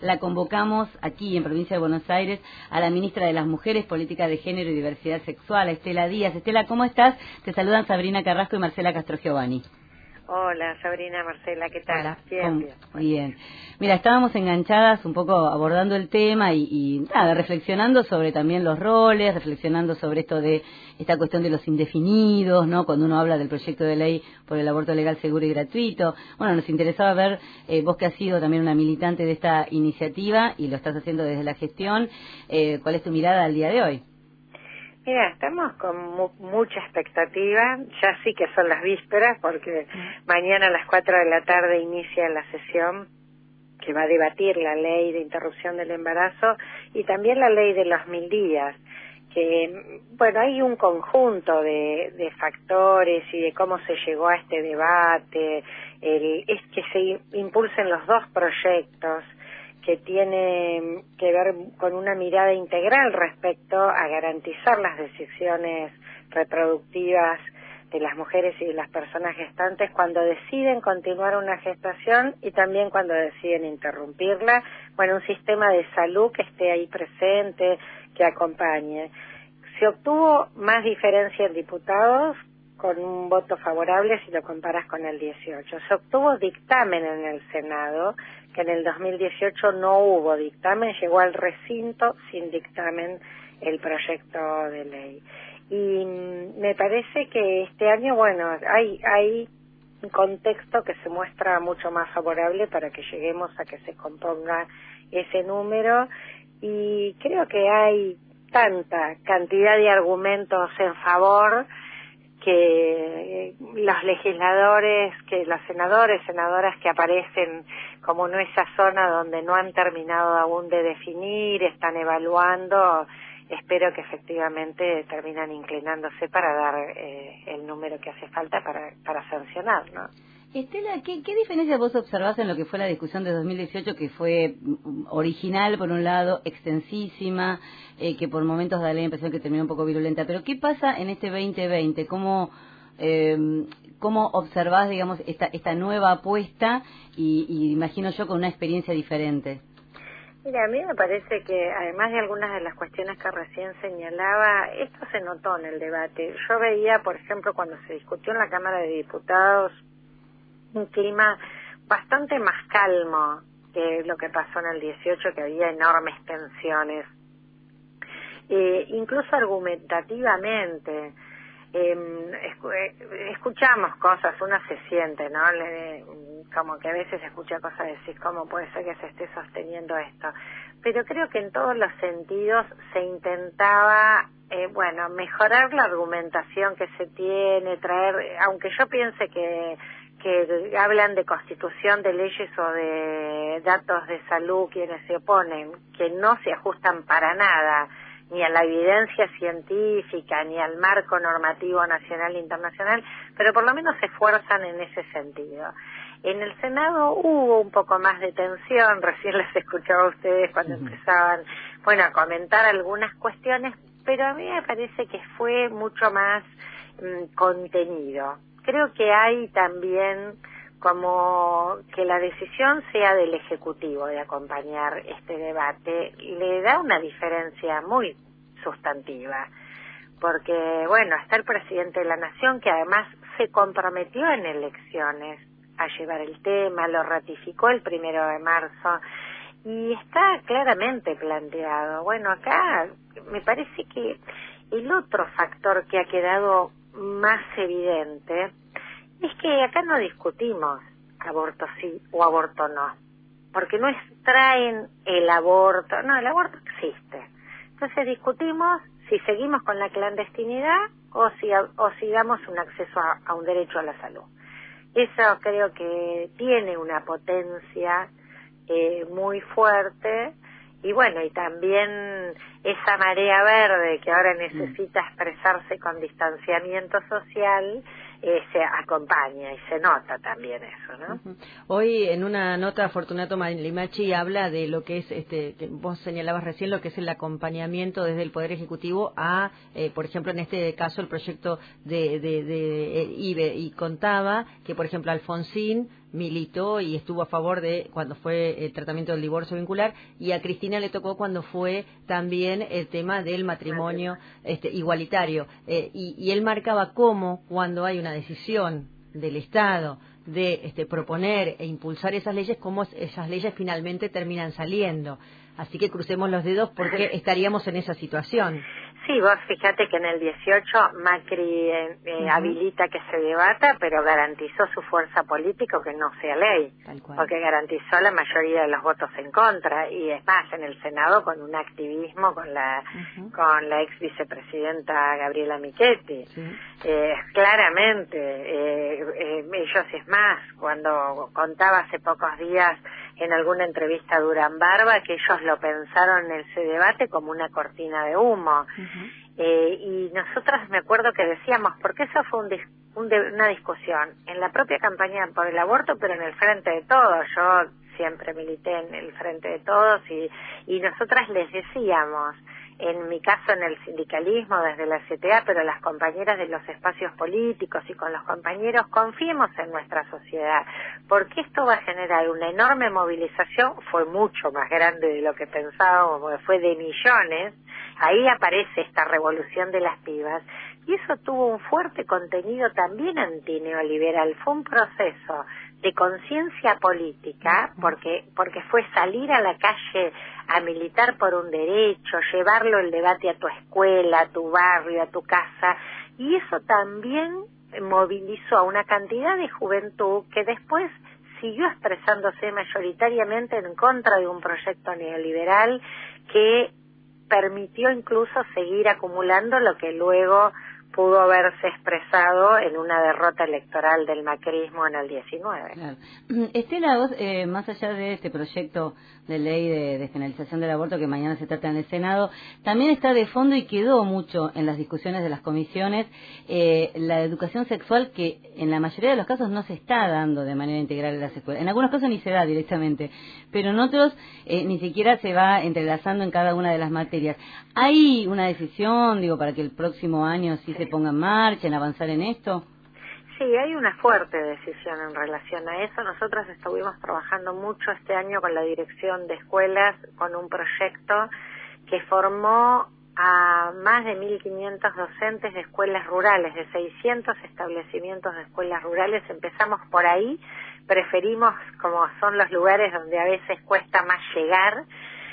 la convocamos aquí en Provincia de Buenos Aires a la ministra de las Mujeres, Política de Género y Diversidad Sexual, a Estela Díaz. Estela, ¿cómo estás? Te saludan Sabrina Carrasco y Marcela Castrogiovanni. Hola, Sabrina, Marcela, ¿qué tal? Hola. Bien. Bien. Mira, estábamos enganchadas un poco abordando el tema y nada, reflexionando sobre también los roles, reflexionando sobre esto de esta cuestión de los indefinidos, ¿no? Cuando uno habla del proyecto de ley por el aborto legal, seguro y gratuito. Bueno, nos interesaba ver, vos que has sido también una militante de esta iniciativa y lo estás haciendo desde la gestión, ¿cuál es tu mirada al día de hoy? Mira, estamos con mucha expectativa, ya sí que son las vísperas, porque mañana a las 4 de la tarde inicia la sesión que va a debatir la ley de interrupción del embarazo y también la ley de los 1000 días, que, bueno, hay un conjunto de factores y de cómo se llegó a este debate, es que se impulsen los dos proyectos, que tiene que ver con una mirada integral respecto a garantizar las decisiones reproductivas de las mujeres y de las personas gestantes cuando deciden continuar una gestación y también cuando deciden interrumpirla. Bueno, un sistema de salud que esté ahí presente, que acompañe. Se obtuvo más diferencia en diputados con un voto favorable si lo comparas con el 18. Se obtuvo dictamen en el Senado, que en el 2018 no hubo dictamen, llegó al recinto sin dictamen el proyecto de ley. Y me parece que este año, bueno, hay un contexto que se muestra mucho más favorable para que lleguemos a que se componga ese número, y creo que hay tanta cantidad de argumentos en favor que los legisladores, que los senadores, senadoras que aparecen como en esa zona donde no han terminado aún de definir, están evaluando, espero que efectivamente terminan inclinándose para dar el número que hace falta para sancionar, ¿no? Estela, ¿qué diferencia vos observás en lo que fue la discusión de 2018, que fue original por un lado, extensísima, que por momentos da la impresión que terminó un poco virulenta, pero qué pasa en este 2020? ¿Cómo observás, digamos, esta nueva apuesta y imagino yo con una experiencia diferente? Mira, a mí me parece que además de algunas de las cuestiones que recién señalaba, esto se notó en el debate. Yo veía, por ejemplo, cuando se discutió en la Cámara de Diputados, un clima bastante más calmo que lo que pasó en el 18, que había enormes tensiones. Incluso argumentativamente, escuchamos cosas, uno se siente, ¿no? Como que a veces escucha cosas de decir, ¿cómo puede ser que se esté sosteniendo esto? Pero creo que en todos los sentidos se intentaba, mejorar la argumentación que se tiene, traer, aunque yo piense que hablan de constitución de leyes o de datos de salud quienes se oponen, que no se ajustan para nada ni a la evidencia científica, ni al marco normativo nacional e internacional, pero por lo menos se esfuerzan en ese sentido. En el Senado hubo un poco más de tensión, recién les escuchaba a ustedes cuando empezaban, a comentar algunas cuestiones, pero a mí me parece que fue mucho más contenido. Creo que hay también como que la decisión sea del Ejecutivo de acompañar este debate, le da una diferencia muy sustantiva, porque, está el presidente de la Nación, que además se comprometió en elecciones a llevar el tema, lo ratificó el 1 de marzo, y está claramente planteado. Acá me parece que el otro factor que ha quedado más evidente es que acá no discutimos aborto sí o aborto no, porque no extraen el aborto, no, el aborto existe. Entonces discutimos si seguimos con la clandestinidad o si damos un acceso a un derecho a la salud. Eso creo que tiene una potencia muy fuerte, y y también esa marea verde que ahora necesita expresarse con distanciamiento social, se acompaña y se nota también eso, ¿no? Hoy en una nota Fortunato Limachi habla de lo que es, que vos señalabas recién, lo que es el acompañamiento desde el Poder Ejecutivo a, por ejemplo, en este caso el proyecto de IBE, y contaba que, por ejemplo, Alfonsín militó y estuvo a favor de cuando fue el tratamiento del divorcio vincular, y a Cristina le tocó cuando fue también el tema del matrimonio igualitario. Y él marcaba cómo, cuando hay una decisión del Estado de proponer e impulsar esas leyes, cómo esas leyes finalmente terminan saliendo. Así que crucemos los dedos porque estaríamos en esa situación. Sí, vos fíjate que en el 18 Macri habilita que se debata, pero garantizó su fuerza política que no sea ley, porque garantizó la mayoría de los votos en contra, y es más, en el Senado con un activismo con la ex vicepresidenta Gabriela Michetti. Claramente, ellos, es más, cuando contaba hace pocos días en alguna entrevista a Durán Barba que ellos lo pensaron en ese debate como una cortina de humo. Y nosotros me acuerdo que decíamos, porque eso fue una discusión en la propia campaña por el aborto, pero en el Frente de Todos. Yo siempre milité en el Frente de Todos y nosotras les decíamos, en mi caso en el sindicalismo desde la CTA, pero las compañeras de los espacios políticos y con los compañeros, confiemos en nuestra sociedad, porque esto va a generar una enorme movilización, fue mucho más grande de lo que pensábamos, porque fue de millones. Ahí aparece esta revolución de las pibas, y eso tuvo un fuerte contenido también antineoliberal. Fue un proceso de conciencia política, porque fue salir a la calle a militar por un derecho, llevarlo el debate a tu escuela, a tu barrio, a tu casa, y eso también movilizó a una cantidad de juventud que después siguió expresándose mayoritariamente en contra de un proyecto neoliberal que permitió incluso seguir acumulando lo que luego pudo haberse expresado en una derrota electoral del macrismo en el 19. Claro. Estela, vos, más allá de este proyecto de ley de despenalización del aborto que mañana se trata en el Senado, también está de fondo y quedó mucho en las discusiones de las comisiones la educación sexual, que en la mayoría de los casos no se está dando de manera integral en las escuelas. En algunos casos ni se da directamente, pero en otros ni siquiera se va entrelazando en cada una de las materias. ¿Hay una decisión, para que el próximo año sí se ponga en marcha, en avanzar en esto? Sí, hay una fuerte decisión en relación a eso. Nosotros estuvimos trabajando mucho este año con la Dirección de Escuelas, con un proyecto que formó a más de 1.500 docentes de escuelas rurales, de 600 establecimientos de escuelas rurales. Empezamos por ahí, preferimos, como son los lugares donde a veces cuesta más llegar,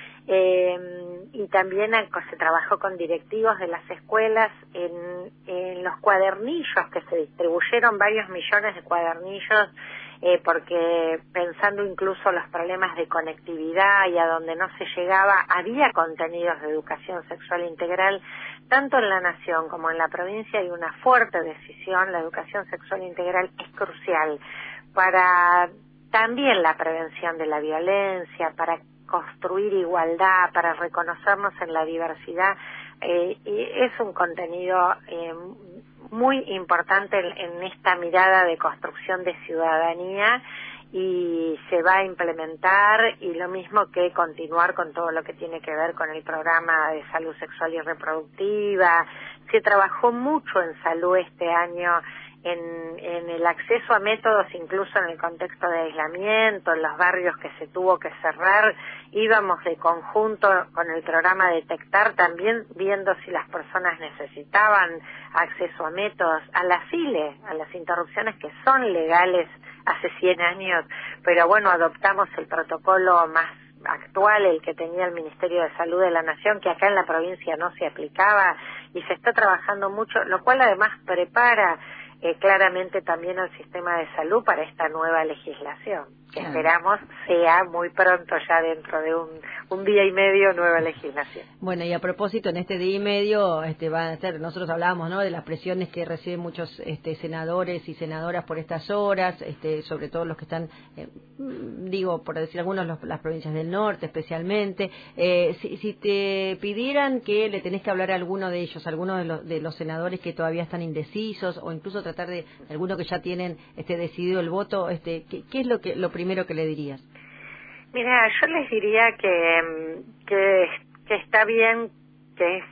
y también se trabajó con directivos de las escuelas en los cuadernillos, que se distribuyeron varios millones de cuadernillos, porque pensando incluso los problemas de conectividad y a donde no se llegaba, había contenidos de educación sexual integral. Tanto en la nación como en la provincia hay una fuerte decisión. La educación sexual integral es crucial para también la prevención de la violencia, para construir igualdad, para reconocernos en la diversidad. Y es un contenido muy importante en esta mirada de construcción de ciudadanía, y se va a implementar, y lo mismo que continuar con todo lo que tiene que ver con el programa de salud sexual y reproductiva. Se trabajó mucho en salud este año, en el acceso a métodos, incluso en el contexto de aislamiento, en los barrios que se tuvo que cerrar. Íbamos de conjunto con el programa Detectar, también viendo si las personas necesitaban acceso a métodos, a las ILE, a las interrupciones que son legales hace 100 años, pero bueno, adoptamos el protocolo más actual, el que tenía el Ministerio de Salud de la Nación, que acá en la provincia no se aplicaba, y se está trabajando mucho, lo cual además prepara claramente también al sistema de salud para esta nueva legislación, que esperamos sea muy pronto, ya dentro de un día y medio, nueva legislación. Bueno, y a propósito, en este día y medio va a ser, nosotros hablábamos, ¿no?, de las presiones que reciben muchos senadores y senadoras por estas horas, sobre todo los que están, por decir algunos, las provincias del norte especialmente. Si te pidieran que le tenés que hablar a alguno de ellos, alguno de los senadores que todavía están indecisos, o incluso tratar de alguno que ya tienen decidido el voto, ¿qué es lo primero que le dirías? Mira, yo les diría que está bien, que es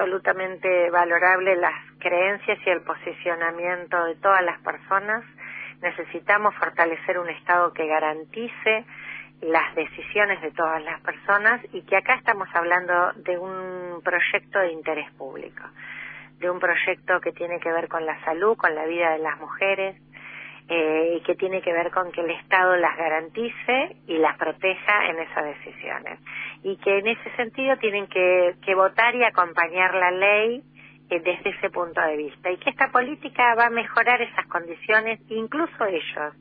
absolutamente valorable las creencias y el posicionamiento de todas las personas, necesitamos fortalecer un Estado que garantice las decisiones de todas las personas y que acá estamos hablando de un proyecto de interés público, de un proyecto que tiene que ver con la salud, con la vida de las mujeres, y que tiene que ver con que el Estado las garantice y las proteja en esas decisiones. Y que en ese sentido tienen que votar y acompañar la ley desde ese punto de vista. Y que esta política va a mejorar esas condiciones, incluso ellos,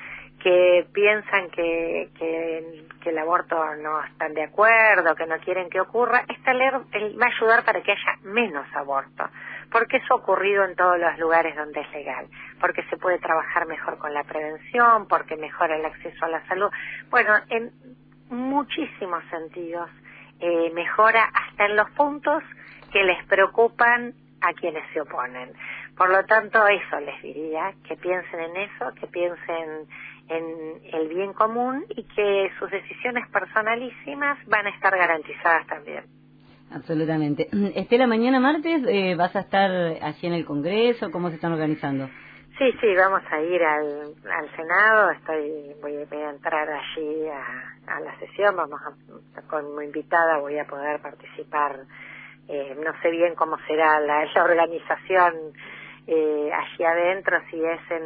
que piensan que el aborto no están de acuerdo, que no quieren que ocurra, esta ley va a ayudar para que haya menos aborto, porque eso ha ocurrido en todos los lugares donde es legal, porque se puede trabajar mejor con la prevención, porque mejora el acceso a la salud. Bueno, en muchísimos sentidos mejora hasta en los puntos que les preocupan a quienes se oponen. Por lo tanto, eso les diría, que piensen en eso, que piensen en el bien común y que sus decisiones personalísimas van a estar garantizadas también. Absolutamente. Estela, mañana martes vas a estar allí en el Congreso, ¿cómo se están organizando? Sí, vamos a ir al Senado, voy a entrar allí a la sesión, como invitada voy a poder participar, no sé bien cómo será la organización allí adentro, si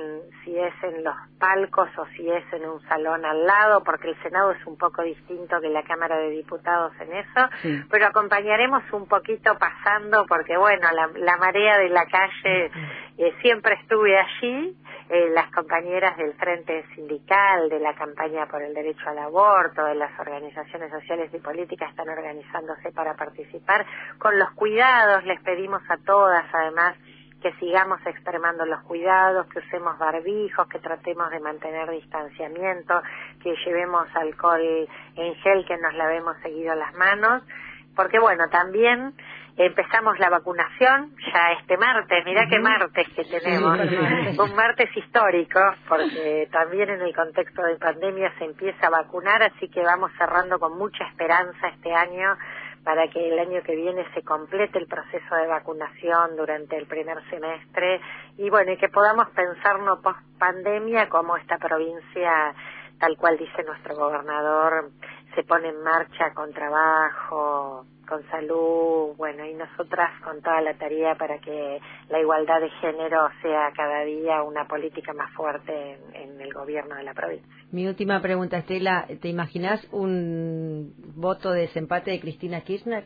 es en los palcos o si es en un salón al lado, porque el Senado es un poco distinto que la Cámara de Diputados en eso, sí. Pero acompañaremos un poquito pasando, porque bueno, la marea de la calle, siempre estuve allí, las compañeras del Frente Sindical, de la campaña por el derecho al aborto, de las organizaciones sociales y políticas están organizándose para participar. Con los cuidados les pedimos a todas, además, que sigamos extremando los cuidados, que usemos barbijos, que tratemos de mantener distanciamiento, que llevemos alcohol en gel, que nos lavemos seguido las manos, porque bueno, también empezamos la vacunación ya este martes, mirá qué martes que tenemos, un martes histórico, porque también en el contexto de pandemia se empieza a vacunar, así que vamos cerrando con mucha esperanza este año, para que el año que viene se complete el proceso de vacunación durante el primer semestre y bueno, y que podamos pensarnos post pandemia como esta provincia, tal cual dice nuestro gobernador, se pone en marcha con trabajo, con salud, bueno, y nosotras con toda la tarea para que la igualdad de género sea cada día una política más fuerte en el gobierno de la provincia. Mi última pregunta, Estela, ¿te imaginas un voto de desempate de Cristina Kirchner?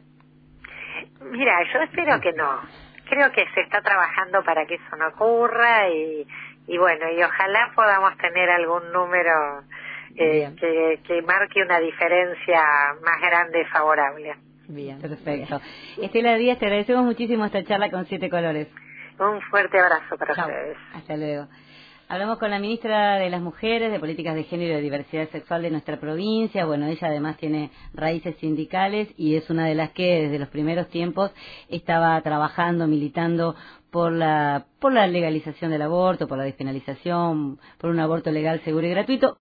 Mira, yo espero que no. Creo que se está trabajando para que eso no ocurra y bueno, y ojalá podamos tener algún número que marque una diferencia más grande y favorable. Bien, perfecto. Estela Díaz, te agradecemos muchísimo esta charla con 7 colores. Un fuerte abrazo para ustedes. Hasta luego. Hablamos con la ministra de las Mujeres, de Políticas de Género y de Diversidad Sexual de nuestra provincia. Bueno, ella además tiene raíces sindicales y es una de las que desde los primeros tiempos estaba trabajando, militando por la legalización del aborto, por la despenalización, por un aborto legal, seguro y gratuito.